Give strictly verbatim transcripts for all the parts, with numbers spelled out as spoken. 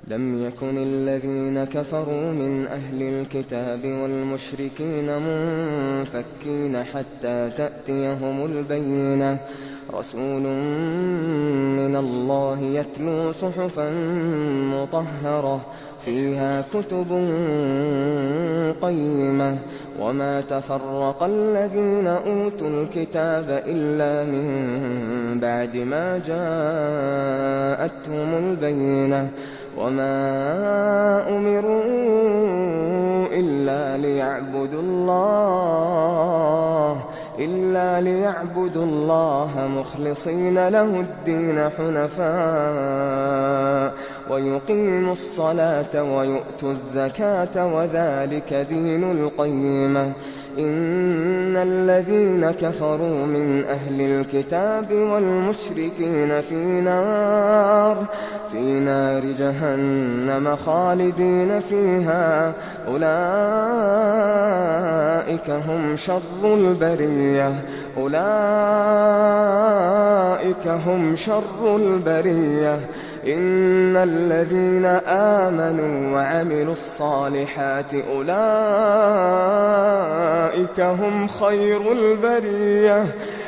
لم يكن الذين كفروا من أهل الكتاب والمشركين منفكين حتى تأتيهم البينة رسول من الله يتلو صحفا مطهرة فيها كتب قيمة وما تفرق الذين أوتوا الكتاب إلا من بعد ما جاءتهم البينة وما أمروا إلا ليعبدوا الله إلا ليعبدوا الله مخلصين له الدين حنفاء ويقيموا الصلاة ويؤتوا الزكاة وذلك دين القيمة إن الذين كفروا من أهل الكتاب والمشركين في نار في نار جهنم خالدين فيها أولئك هم شر البرية أولئك هم شر البرية إن الذين آمنوا وعملوا الصالحات أولئك هم خير البرية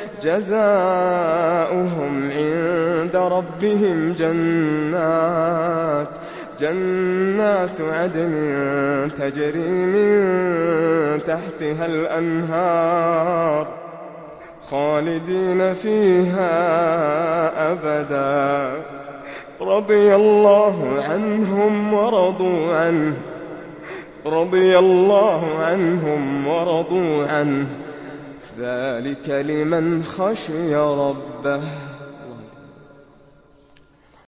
جزاؤهم عند ربهم جنات جنات عدن تجري من تحتها الأنهار خالدين فيها أبدا رضي الله عنهم ورضوا عنه رضي الله عنهم ورضوا عنه ذلك لمن خشي ربه.